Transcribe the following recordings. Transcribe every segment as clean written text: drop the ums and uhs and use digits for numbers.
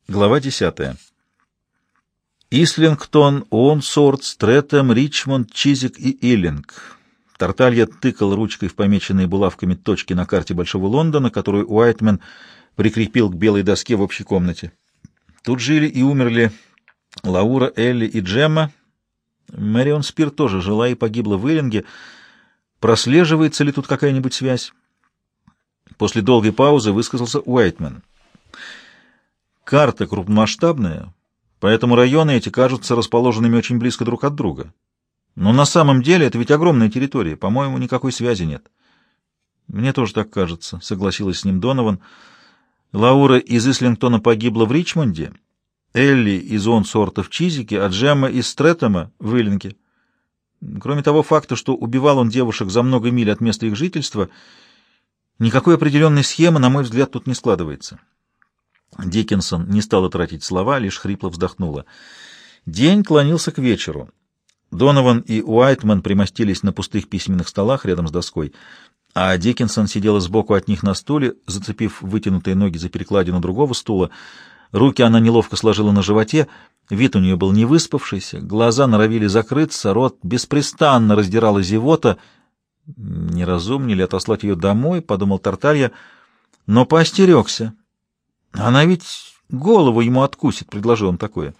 Глава 10. Ислингтон, Уонсорт, Стрэтэм, Ричмонд, Чизик и Иллинг. Тарталья тыкал ручкой в помеченные булавками точки на карте Большого Лондона, которую Уайтмен прикрепил к белой доске в общей комнате. Тут жили и умерли Лаура, Элли и Джемма. Мэрион Спир тоже жила и погибла в Иллинге. Прослеживается ли тут какая-нибудь связь? После долгой паузы высказался Уайтмен. Карта крупномасштабная, поэтому районы эти кажутся расположенными очень близко друг от друга. Но на самом деле это ведь огромная территория, по-моему, никакой связи нет. Мне тоже так кажется, согласилась с ним Донован. Лаура из Ислингтона погибла в Ричмонде, Элли из Уонсорта в Чизике, а Джемма из Стрэтэма в Иллинге. Кроме того факта, что убивал он девушек за много миль от места их жительства, никакой определенной схемы, на мой взгляд, тут не складывается. Диккенсон не стала тратить слова, лишь хрипло вздохнула. День клонился к вечеру. Донован и Уайтмен примостились на пустых письменных столах рядом с доской, а Диккенсон сидела сбоку от них на стуле, зацепив вытянутые ноги за перекладину другого стула. Руки она неловко сложила на животе, вид у нее был невыспавшийся, глаза норовили закрыться, рот беспрестанно раздирала зевота. Не разумнее ли отослать ее домой, подумал Тарталья, но поостерегся. Она ведь голову ему откусит, предложил он такое.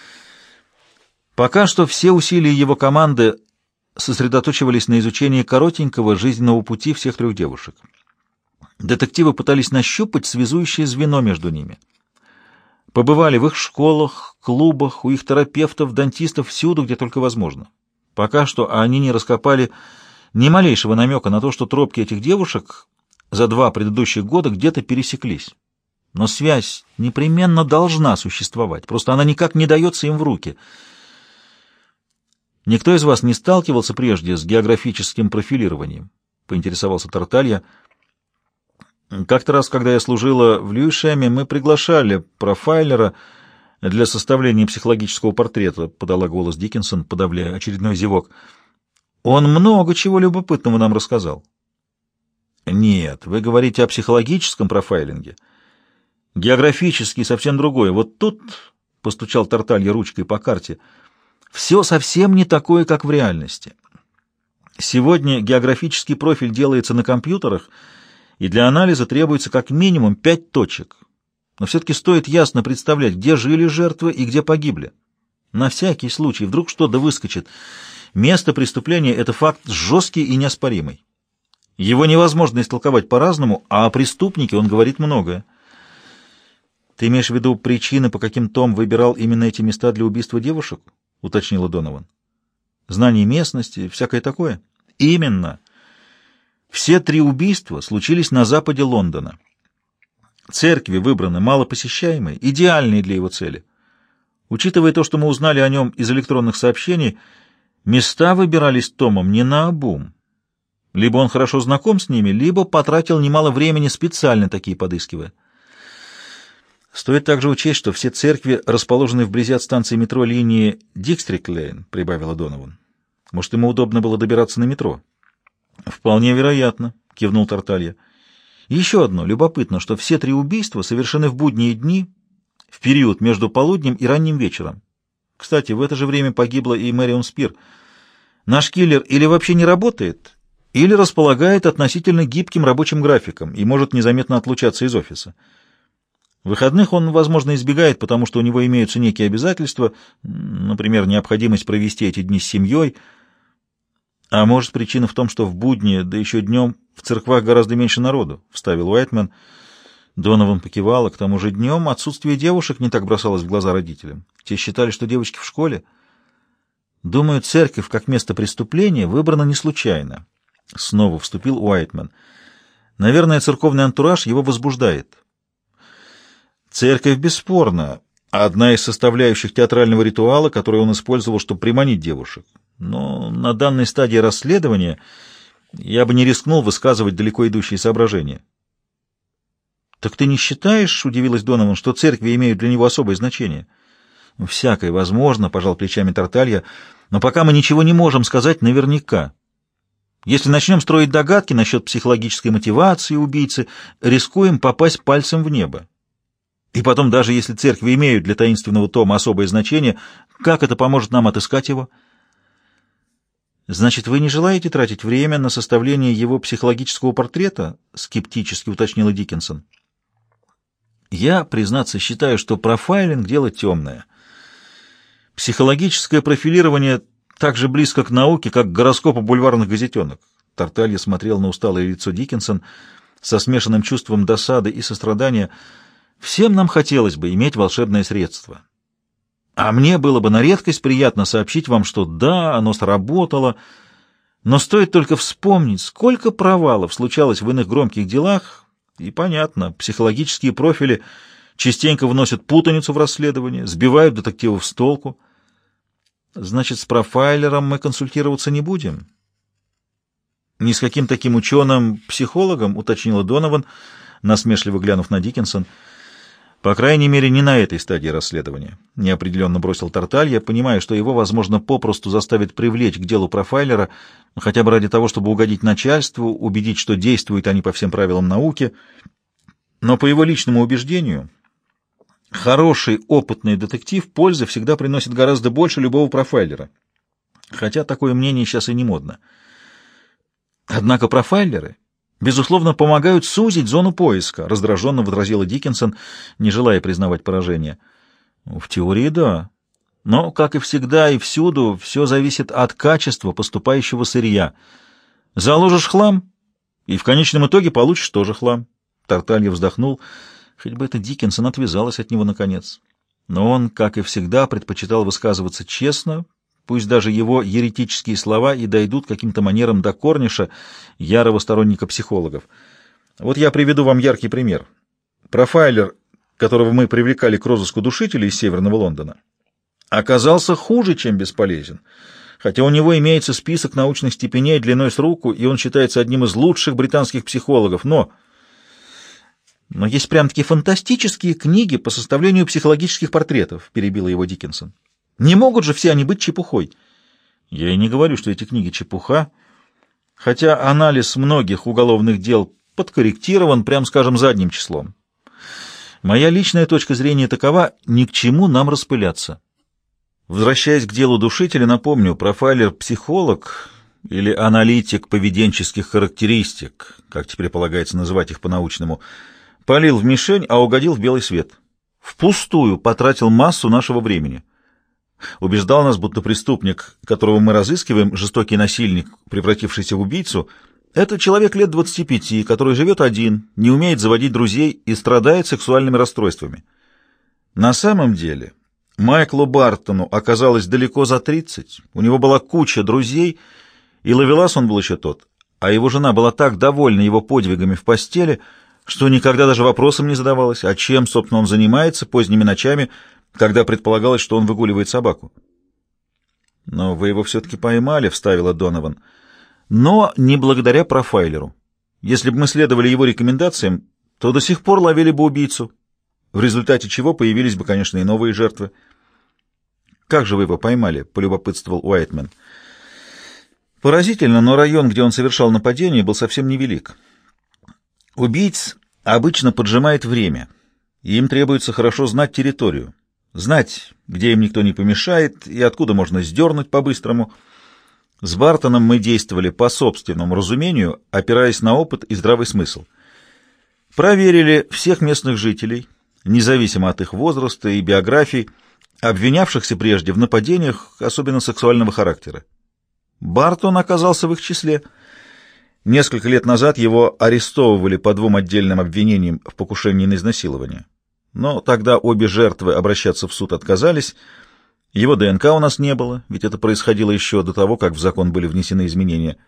Пока что все усилия его команды сосредоточивались на изучении коротенького жизненного пути всех трех девушек. Детективы пытались нащупать связующее звено между ними. Побывали в их школах, клубах, у их терапевтов, дантистов, всюду, где только возможно. Пока что они не раскопали ни малейшего намека на то, что тропки этих девушек за 2 предыдущих года где-то пересеклись. Но связь непременно должна существовать, просто она никак не дается им в руки. «Никто из вас не сталкивался прежде с географическим профилированием?» — поинтересовался Тарталья. «Как-то раз, когда я служила в Льюишеме, мы приглашали профайлера для составления психологического портрета», — подала голос Диккенсон, подавляя очередной зевок. «Он много чего любопытного нам рассказал». «Нет, вы говорите о психологическом профайлинге. Географический совсем другое. Вот тут, — постучал Тарталья ручкой по карте, — все совсем не такое, как в реальности. Сегодня географический профиль делается на компьютерах, и для анализа требуется как минимум 5 точек. Но все-таки стоит ясно представлять, где жили жертвы и где погибли. На всякий случай, вдруг что-то выскочит. Место преступления — это факт жесткий и неоспоримый. Его невозможно истолковать по-разному, а о преступнике он говорит многое. «Ты имеешь в виду причины, по каким Том выбирал именно эти места для убийства девушек?» — уточнила Донован. «Знание местности, всякое такое?» «Именно. Все 3 убийства случились на западе Лондона. Церкви выбраны малопосещаемые, идеальные для его цели. Учитывая то, что мы узнали о нем из электронных сообщений, места выбирались Томом не наобум. Либо он хорошо знаком с ними, либо потратил немало времени, специально такие подыскивая. Стоит также учесть, что все церкви расположены вблизи от станции метро линии Дикстрик-Лейн», — прибавила Донован. «Может, ему удобно было добираться на метро?» «Вполне вероятно», — кивнул Тарталья. «Еще одно. Любопытно, что все 3 убийства совершены в будние дни, в период между полуднем и ранним вечером. Кстати, в это же время погибла и Мэрион Спир. Наш киллер или вообще не работает, или располагает относительно гибким рабочим графиком и может незаметно отлучаться из офиса. Выходных он, возможно, избегает, потому что у него имеются некие обязательства, например, необходимость провести эти дни с семьей. А может, причина в том, что в будни, да еще днем, в церквах гораздо меньше народу, — вставил Уайтмен. Донован покивала. К тому же днем отсутствие девушек не так бросалось в глаза родителям. Те считали, что девочки в школе. Думаю, церковь как место преступления выбрана не случайно. Снова вступил Уайтмен. Наверное, церковный антураж его возбуждает. Церковь бесспорно одна из составляющих театрального ритуала, который он использовал, чтобы приманить девушек. Но на данной стадии расследования я бы не рискнул высказывать далеко идущие соображения. «Так ты не считаешь, — удивилась Донован, — что церкви имеют для него особое значение?» «Всякое возможно, — пожал плечами Тарталья, — но пока мы ничего не можем сказать наверняка. Если начнем строить догадки насчет психологической мотивации убийцы, рискуем попасть пальцем в небо. И потом, даже если церкви имеют для таинственного тома особое значение, как это поможет нам отыскать его? Значит, вы не желаете тратить время на составление его психологического портрета? Скептически уточнила Диккенсон. Я, признаться, считаю, что профайлинг — дело темное. Психологическое профилирование так же близко к науке, как к гороскопу бульварных газетенок. Тарталья смотрел на усталое лицо Диккенсон со смешанным чувством досады и сострадания. Всем нам хотелось бы иметь волшебное средство. А мне было бы на редкость приятно сообщить вам, что да, оно сработало, но стоит только вспомнить, сколько провалов случалось в иных громких делах, и понятно, психологические профили частенько вносят путаницу в расследование, сбивают детективов с толку. Значит, с профайлером мы консультироваться не будем? Ни с каким таким ученым-психологом, уточнила Донован, насмешливо глянув на Диккенсон. По крайней мере, не на этой стадии расследования, неопределенно бросил Тарталья, понимая, что его, возможно, попросту заставят привлечь к делу профайлера, хотя бы ради того, чтобы угодить начальству, убедить, что действуют они по всем правилам науки. Но по его личному убеждению, хороший, опытный детектив пользы всегда приносит гораздо больше любого профайлера, хотя такое мнение сейчас и не модно. Однако профайлеры, безусловно, помогают сузить зону поиска, раздраженно возразила Диккенсон, не желая признавать поражение. В теории да, но, как и всегда и всюду, все зависит от качества поступающего сырья. Заложишь хлам, и в конечном итоге получишь тоже хлам. Тарталья вздохнул, хоть бы эта Диккенсон отвязалась от него наконец. Но он, как и всегда, предпочитал высказываться честно, пусть даже его еретические слова и дойдут каким-то манером до Корниша, ярого сторонника психологов. Вот я приведу вам яркий пример. Профайлер, которого мы привлекали к розыску душителей из Северного Лондона, оказался хуже, чем бесполезен, хотя у него имеется список научных степеней длиной с руку, и он считается одним из лучших британских психологов, но есть прям-таки фантастические книги по составлению психологических портретов, перебила его Диккенсон. Не могут же все они быть чепухой. Я и не говорю, что эти книги чепуха, хотя анализ многих уголовных дел подкорректирован, прям скажем, задним числом. Моя личная точка зрения такова: ни к чему нам распыляться. Возвращаясь к делу душителя, напомню, профайлер-психолог или аналитик поведенческих характеристик, как теперь полагается называть их по-научному, палил в мишень, а угодил в белый свет. Впустую потратил массу нашего времени. Убеждал нас, будто преступник, которого мы разыскиваем, жестокий насильник, превратившийся в убийцу, это человек лет 25, который живет один, не умеет заводить друзей и страдает сексуальными расстройствами. На самом деле Майклу Бартону оказалось далеко за 30, у него была куча друзей, и ловелас он был еще тот, а его жена была так довольна его подвигами в постели, что никогда даже вопросом не задавалась, а чем, собственно, он занимается поздними ночами, когда предполагалось, что он выгуливает собаку. «Но вы его все-таки поймали», — вставила Донован. «Но не благодаря профайлеру. Если бы мы следовали его рекомендациям, то до сих пор ловили бы убийцу, в результате чего появились бы, конечно, и новые жертвы». «Как же вы его поймали?» — полюбопытствовал Уайтмен. «Поразительно, но район, где он совершал нападение, был совсем невелик. Убийц обычно поджимает время, и им требуется хорошо знать территорию. Знать, где им никто не помешает и откуда можно сдернуть по-быстрому. С Бартоном мы действовали по собственному разумению, опираясь на опыт и здравый смысл. Проверили всех местных жителей, независимо от их возраста и биографий, обвинявшихся прежде в нападениях, особенно сексуального характера. Бартон оказался в их числе. Несколько лет назад его арестовывали по 2 отдельным обвинениям в покушении на изнасилование. Но тогда обе жертвы обращаться в суд отказались. Его ДНК у нас не было, ведь это происходило еще до того, как в закон были внесены изменения.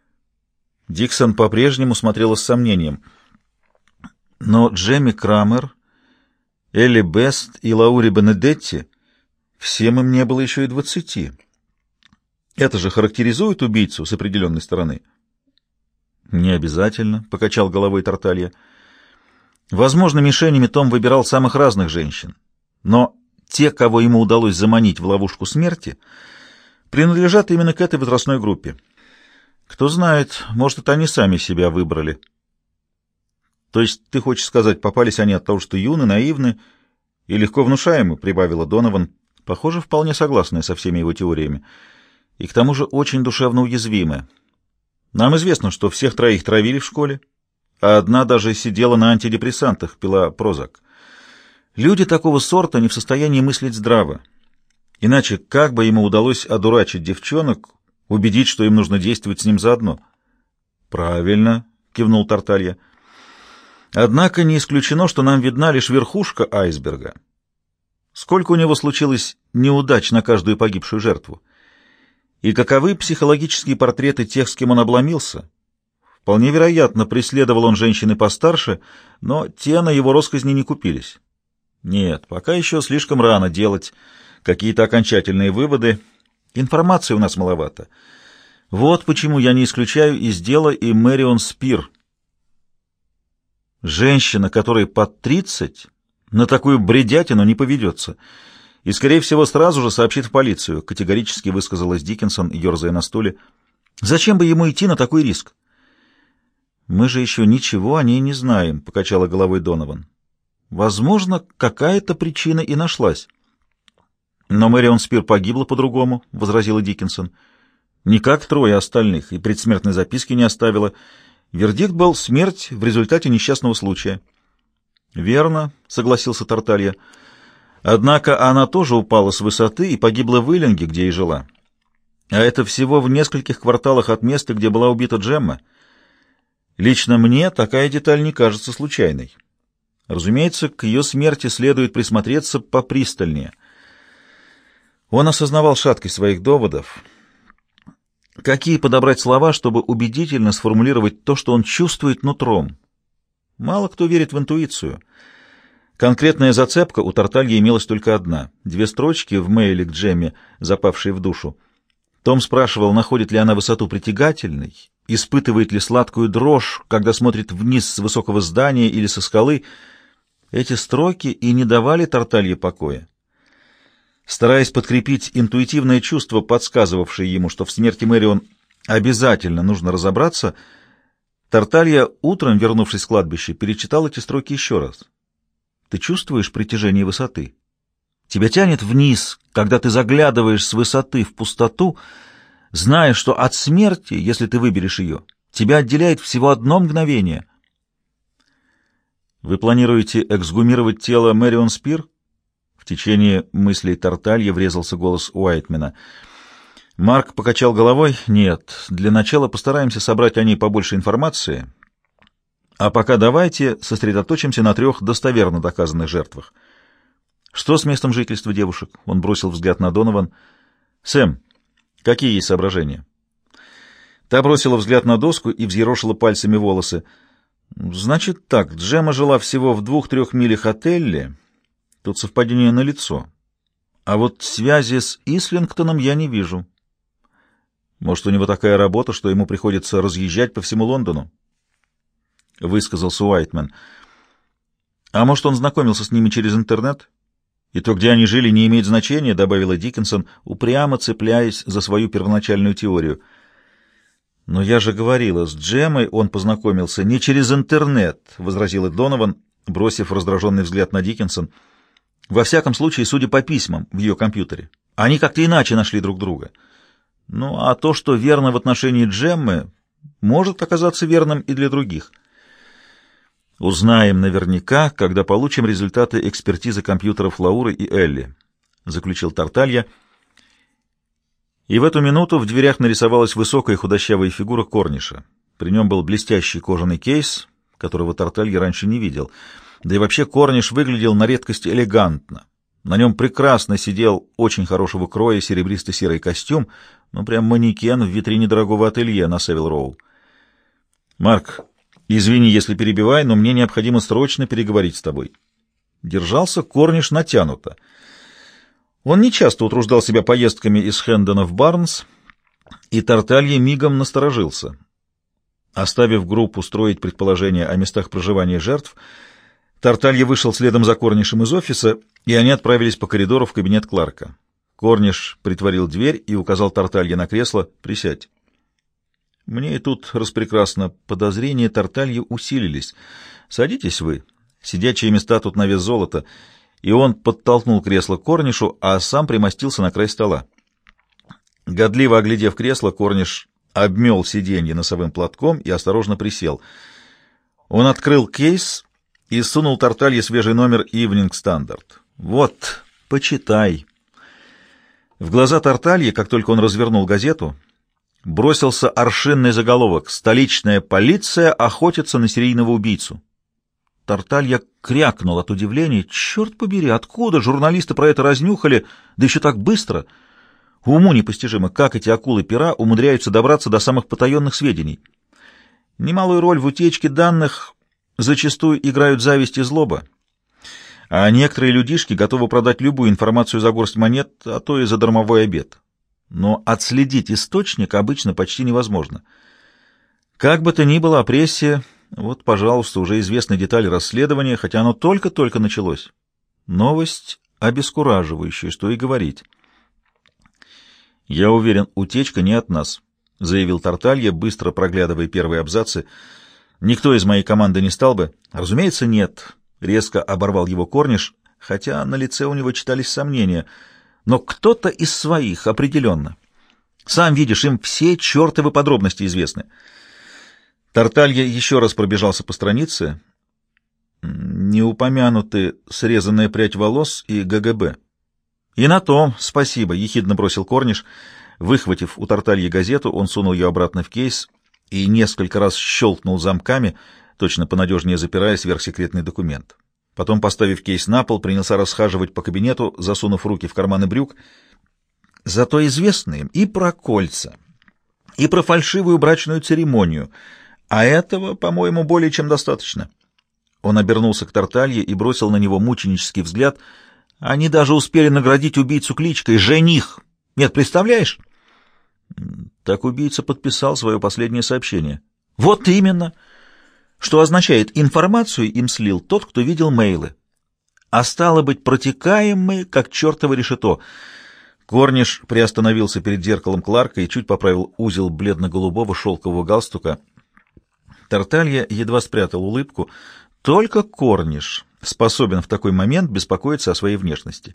Диксон по-прежнему смотрела с сомнением. Но Джемми Крамер, Элли Бест и Лаури Бенедетти, всем им не было еще и 20. Это же характеризует убийцу с определенной стороны. «Не обязательно», — покачал головой Тарталья. «Возможно, мишенями Том выбирал самых разных женщин, но те, кого ему удалось заманить в ловушку смерти, принадлежат именно к этой возрастной группе. Кто знает, может, это они сами себя выбрали». «То есть ты хочешь сказать, попались они от того, что юны, наивны И легко внушаемы, — прибавила Донован, похоже, вполне согласная со всеми его теориями, и к тому же очень душевно уязвимая. Нам известно, что всех троих травили в школе, а одна даже сидела на антидепрессантах, пила Прозак. Люди такого сорта не в состоянии мыслить здраво. Иначе как бы ему удалось одурачить девчонок, убедить, что им нужно действовать с ним заодно? — Правильно, — кивнул Тарталья. — Однако не исключено, что нам видна лишь верхушка айсберга. Сколько у него случилось неудач на каждую погибшую жертву? И каковы психологические портреты тех, с кем он обломился? Вполне вероятно, преследовал он женщины постарше, но те на его росказни не купились. Нет, пока еще слишком рано делать какие-то окончательные выводы. Информации у нас маловато. Вот почему я не исключаю из дела и Мэрион Спир. Женщина, которой под 30, на такую бредятину не поведется. И, скорее всего, сразу же сообщит в полицию, категорически высказалась Диккенсон, ерзая на стуле. Зачем бы ему идти на такой риск? Мы же еще ничего о ней не знаем, покачала головой Донован. Возможно, какая-то причина и нашлась. Но Мэрион Спир погибла по-другому, возразила Диккенсон. Не как трое остальных, и предсмертной записки не оставила. Вердикт был смерть в результате несчастного случая. Верно, согласился Тарталья. Однако она тоже упала с высоты и погибла в Иллинге, где и жила. А это всего в нескольких кварталах от места, где была убита Джемма. Лично мне такая деталь не кажется случайной. Разумеется, к ее смерти следует присмотреться попристальнее. Он осознавал шаткость своих доводов. Какие подобрать слова, чтобы убедительно сформулировать то, что он чувствует нутром? Мало кто верит в интуицию. Конкретная зацепка у Тартальи имелась только одна. 2 строчки в мейле к Джемме, запавшие в душу. Том спрашивал, находит ли она высоту притягательной, испытывает ли сладкую дрожь, когда смотрит вниз с высокого здания или со скалы. Эти строки и не давали Тарталье покоя. Стараясь подкрепить интуитивное чувство, подсказывавшее ему, что в смерти Мэрион обязательно нужно разобраться, Тарталья, утром, вернувшись с кладбища, перечитал эти строки еще раз. «Ты чувствуешь притяжение высоты? Тебя тянет вниз, когда ты заглядываешь с высоты в пустоту, зная, что от смерти, если ты выберешь ее, тебя отделяет всего одно мгновение». «Вы планируете эксгумировать тело Мэрион Спир?» В течение мыслей Тарталья врезался голос Уайтмена. Марк покачал головой. «Нет, для начала постараемся собрать о ней побольше информации, а пока давайте сосредоточимся на 3 достоверно доказанных жертвах. Что с местом жительства девушек?» Он бросил взгляд на Донован. «Сэм, какие есть соображения?» Та бросила взгляд на доску и взъерошила пальцами волосы. «Значит так, Джемма жила всего в 2-3 милях от Элли. Тут совпадение налицо. А вот связи с Ислингтоном я не вижу. Может, у него такая работа, что ему приходится разъезжать по всему Лондону?» Высказался Уайтмен. «А может, он знакомился с ними через интернет? И то, где они жили, не имеет значения», — добавила Диккенсон, упрямо цепляясь за свою первоначальную теорию. «Но я же говорила, с Джеммой он познакомился не через интернет», — возразила Донован, бросив раздраженный взгляд на Диккенсон. «Во всяком случае, судя по письмам в ее компьютере, они как-то иначе нашли друг друга. Ну, а то, что верно в отношении Джеммы, может оказаться верным и для других. Узнаем наверняка, когда получим результаты экспертизы компьютеров Лауры и Элли», — заключил Тарталья. И в эту минуту в дверях нарисовалась высокая худощавая фигура Корниша. При нем был блестящий кожаный кейс, которого Тарталья раньше не видел. Да и вообще Корниш выглядел на редкость элегантно. На нем прекрасно сидел очень хорошего кроя серебристо-серый костюм, ну прям манекен в витрине дорогого ателье на Севил-Роу. «Марк, извини, если перебиваю, но мне необходимо срочно переговорить с тобой». Держался Корниш натянуто. Он нечасто утруждал себя поездками из Хэндона в Барнс, и Тарталья мигом насторожился. Оставив группу строить предположения о местах проживания жертв, Тарталья вышел следом за Корнишем из офиса, и они отправились по коридору в кабинет Кларка. Корниш притворил дверь и указал Тарталье на кресло. «Присядь». Мне и тут распрекрасно. Подозрения Тартальи усилились. «Садитесь вы. Сидячие места тут на вес золота. и он подтолкнул кресло к Корнишу, а сам примостился на край стола. Годливо оглядев кресло, Корниш обмел сиденье носовым платком и осторожно присел. Он открыл кейс и сунул Тарталье свежий номер Evening Standard. «Вот, почитай». В глаза Тарталье, как только он развернул газету, бросился аршинный заголовок: «Столичная полиция охотится на серийного убийцу». Тарталья крякнул от удивления. «Черт побери, откуда журналисты про это разнюхали, да еще так быстро?» Уму непостижимо, как эти акулы-пера умудряются добраться до самых потаенных сведений. Немалую роль в утечке данных зачастую играют зависть и злоба, а некоторые людишки готовы продать любую информацию за горсть монет, а то и за дармовой обед. Но отследить источник обычно почти невозможно. Как бы то ни было, прессе, вот, пожалуйста, уже известны детали расследования, хотя оно только-только началось. Новость обескураживающая, что и говорить. «Я уверен, утечка не от нас», — заявил Тарталья, быстро проглядывая первые абзацы. «Никто из моей команды не стал бы». «Разумеется, нет», — резко оборвал его Корниш, хотя на лице у него читались сомнения. «Но кто-то из своих, определенно. Сам видишь, им все чертовы подробности известны». Тарталья еще раз пробежался по странице. «Не упомянуты срезанная прядь волос и ГГБ». «И на том спасибо», — ехидно бросил Корниш. Выхватив у Тартальи газету, он сунул ее обратно в кейс и несколько раз щелкнул замками, точно понадежнее запирая сверхсекретный документ. Потом, поставив кейс на пол, принялся расхаживать по кабинету, засунув руки в карманы брюк. Зато известно им и про кольца, и про фальшивую брачную церемонию, а этого, по-моему, более чем достаточно. Он обернулся к Тарталье и бросил на него мученический взгляд. Они даже успели наградить убийцу кличкой «Жених». Нет, представляешь? Так убийца подписал свое последнее сообщение. Вот именно. Что означает, информацию им слил тот, кто видел мейлы. А стало быть, протекаем мы, как чертово решето. Корниш приостановился перед зеркалом Кларка и чуть поправил узел бледно-голубого шелкового галстука. Тарталья едва спрятал улыбку. Только Корниш способен в такой момент беспокоиться о своей внешности.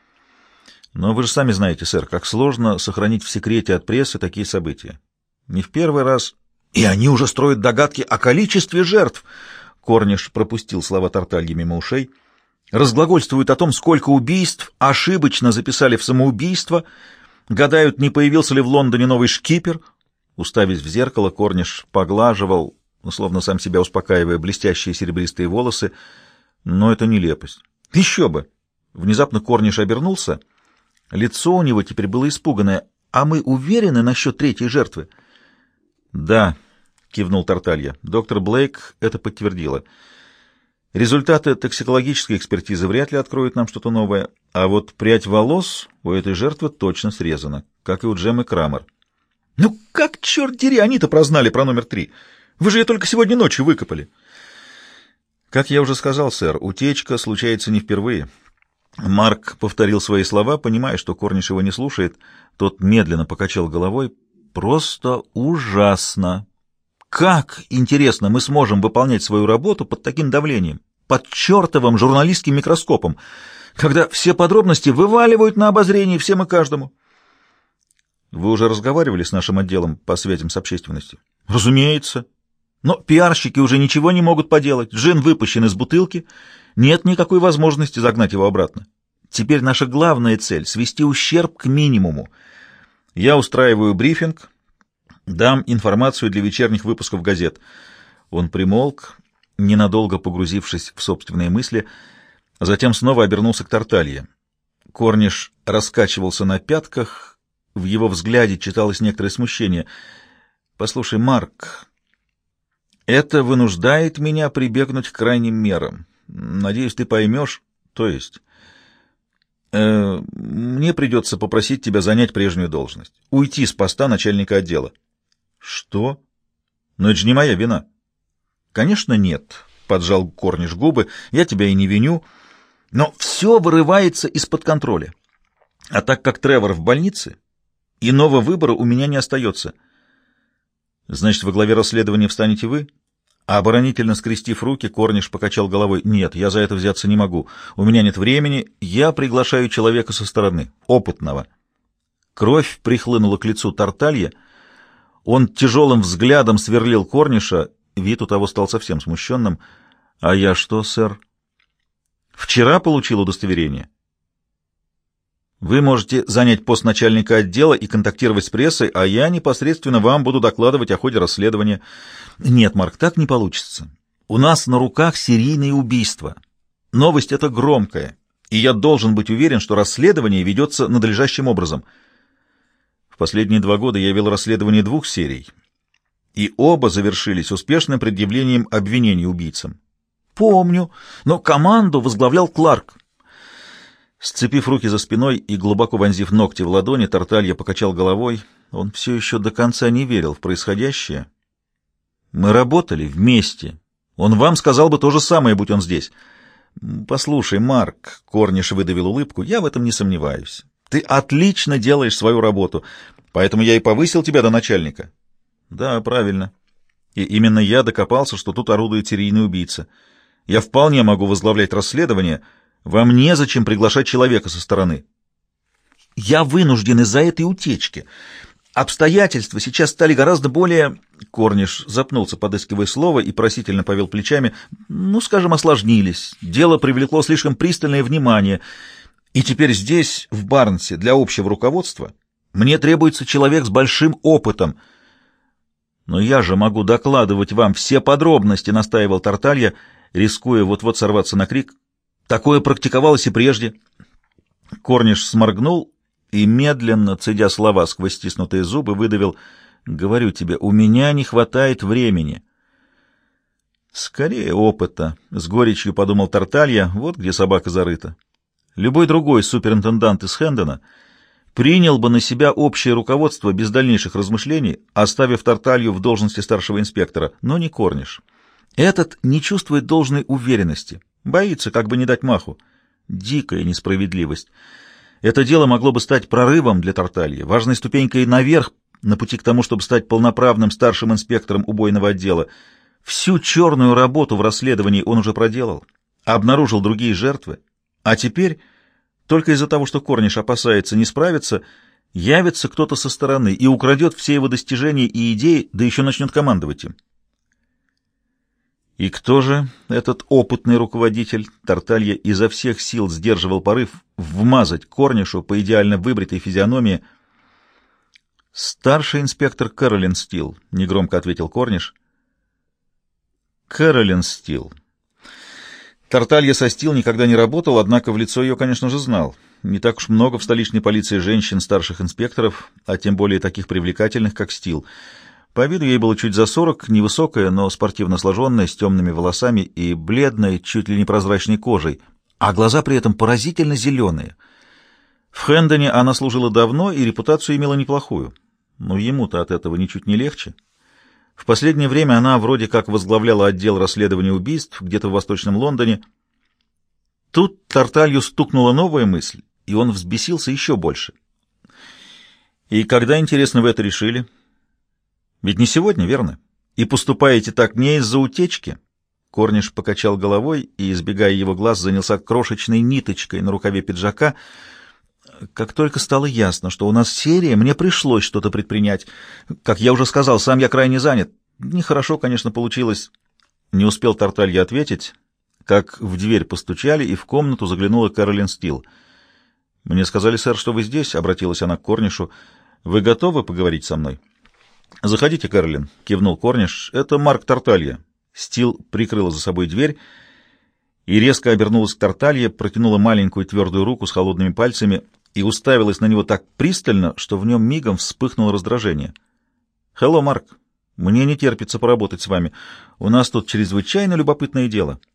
Но вы же сами знаете, сэр, как сложно сохранить в секрете от прессы такие события. Не в первый раз. И они уже строят догадки о количестве жертв. Корниш пропустил слова Тартальи мимо ушей. Разглагольствуют о том, сколько убийств ошибочно записали в самоубийство, гадают, не появился ли в Лондоне новый шкипер. Уставясь в зеркало, Корниш поглаживал, словно сам себя успокаивая, блестящие серебристые волосы. Но это нелепость. Еще бы! Внезапно Корниш обернулся. Лицо у него теперь было испуганное. «А мы уверены насчет третьей жертвы?» «Да», — кивнул Тарталья. «Доктор Блейк это подтвердила. Результаты токсикологической экспертизы вряд ли откроют нам что-то новое, а вот прядь волос у этой жертвы точно срезана, как и у Джеммы Крамер». «Ну как, черт дери, они-то прознали про номер 3? Вы же ее только сегодня ночью выкопали». «Как я уже сказал, сэр, утечка случается не впервые». Марк повторил свои слова, понимая, что Корниш его не слушает. Тот медленно покачал головой. «Просто ужасно! Как, интересно, мы сможем выполнять свою работу под таким давлением, под чертовым журналистским микроскопом, когда все подробности вываливают на обозрение всем и каждому?» «Вы уже разговаривали с нашим отделом по связям с общественностью?» «Разумеется. Но пиарщики уже ничего не могут поделать. Джин выпущен из бутылки, нет никакой возможности загнать его обратно. Теперь наша главная цель — свести ущерб к минимуму. Я устраиваю брифинг, дам информацию для вечерних выпусков газет». Он примолк, ненадолго погрузившись в собственные мысли, а затем снова обернулся к Тарталье. Корниш раскачивался на пятках, в его взгляде читалось некоторое смущение. «Послушай, Марк, это вынуждает меня прибегнуть к крайним мерам. Надеюсь, ты поймешь. То есть, мне придется попросить тебя занять прежнюю должность, уйти с поста начальника отдела». «Что? Но это же не моя вина». «Конечно, нет», — поджал Корниш губы, — «я тебя и не виню, но все вырывается из-под контроля. А так как Тревор в больнице, иного выбора у меня не остается». «Значит, во главе расследования встанете вы?» Оборонительно скрестив руки, Корниш покачал головой. «Нет, я за это взяться не могу. У меня нет времени. Я приглашаю человека со стороны, опытного». Кровь прихлынула к лицу Тарталья. Он тяжелым взглядом сверлил Корниша. Вид у того стал совсем смущенным. «А я что, сэр?» «Вчера получил удостоверение». «Вы можете занять пост начальника отдела и контактировать с прессой, а я непосредственно вам буду докладывать о ходе расследования». «Нет, Марк, так не получится. У нас на руках серийные убийства. Новость эта громкая, и я должен быть уверен, что расследование ведется надлежащим образом». В последние 2 года я вел расследование 2 серий, и оба завершились успешным предъявлением обвинений убийцам. «Помню, но команду возглавлял Кларк». Сцепив руки за спиной и глубоко вонзив ногти в ладони, Тарталья покачал головой. Он все еще до конца не верил в происходящее. «Мы работали вместе. Он вам сказал бы то же самое, будь он здесь». «Послушай, Марк», — Корниш выдавил улыбку, — «я в этом не сомневаюсь. Ты отлично делаешь свою работу, поэтому я и повысил тебя до начальника». «Да, правильно. И именно я докопался, что тут орудует серийный убийца. Я вполне могу возглавлять расследование. Вам незачем приглашать человека со стороны». «Я вынужден из-за этой утечки. Обстоятельства сейчас стали гораздо более...» Корниш запнулся, подыскивая слово, и просительно повел плечами. «Ну, скажем, осложнились. Дело привлекло слишком пристальное внимание. И теперь здесь, в Барнсе, для общего руководства, мне требуется человек с большим опытом». «Но я же могу докладывать вам все подробности», — настаивал Тарталья, рискуя вот-вот сорваться на крик. «Такое практиковалось и прежде». Корниш сморгнул и, медленно, цедя слова сквозь стиснутые зубы, выдавил: «Говорю тебе, у меня не хватает времени». «Скорее опыта», — с горечью подумал Тарталья, — «вот где собака зарыта». Любой другой суперинтендант из Хэндона принял бы на себя общее руководство без дальнейших размышлений, оставив Тарталью в должности старшего инспектора, но не Корниш. Этот не чувствует должной уверенности, боится, как бы не дать маху. Дикая несправедливость. Это дело могло бы стать прорывом для Тартальи, важной ступенькой наверх на пути к тому, чтобы стать полноправным старшим инспектором убойного отдела. Всю черную работу в расследовании он уже проделал, обнаружил другие жертвы, а теперь, только из-за того, что Корниш опасается не справиться, явится кто-то со стороны и украдет все его достижения и идеи, да еще начнет командовать им. И кто же этот опытный руководитель? Тарталья изо всех сил сдерживал порыв вмазать Корнишу по идеально выбритой физиономии. «Старший инспектор Кэролин Стил», — негромко ответил Корниш. «Кэролин Стил». Тарталья со Стил никогда не работал, однако в лицо ее, конечно же, знал. Не так уж много в столичной полиции женщин, старших инспекторов, а тем более таких привлекательных, как Стил. По виду ей было чуть за 40, невысокая, но спортивно сложенная, с темными волосами и бледной, чуть ли не прозрачной кожей, а глаза при этом поразительно зеленые. В Хэндоне она служила давно и репутацию имела неплохую, но ему-то от этого ничуть не легче. В последнее время она вроде как возглавляла отдел расследования убийств где-то в Восточном Лондоне. Тут Тарталью стукнула новая мысль, и он взбесился еще больше. «И когда, интересно, вы это решили? Ведь не сегодня, верно? И поступаете так не из-за утечки?» Корниш покачал головой и, избегая его глаз, занялся крошечной ниточкой на рукаве пиджака. «Как только стало ясно, что у нас серия, мне пришлось что-то предпринять. Как я уже сказал, сам я крайне занят. Нехорошо, конечно, получилось». Не успел Тарталья ответить, как в дверь постучали, и в комнату заглянула Кэролин Стил. «Мне сказали, сэр, что вы здесь», — обратилась она к Корнишу. «Вы готовы поговорить со мной?» «Заходите, Кэролин», — кивнул Корниш. «Это Марк Тарталья». Стил прикрыла за собой дверь и резко обернулась к Тарталье, протянула маленькую твердую руку с холодными пальцами и уставилась на него так пристально, что в нем мигом вспыхнуло раздражение. «Хелло, Марк. Мне не терпится поработать с вами. У нас тут чрезвычайно любопытное дело».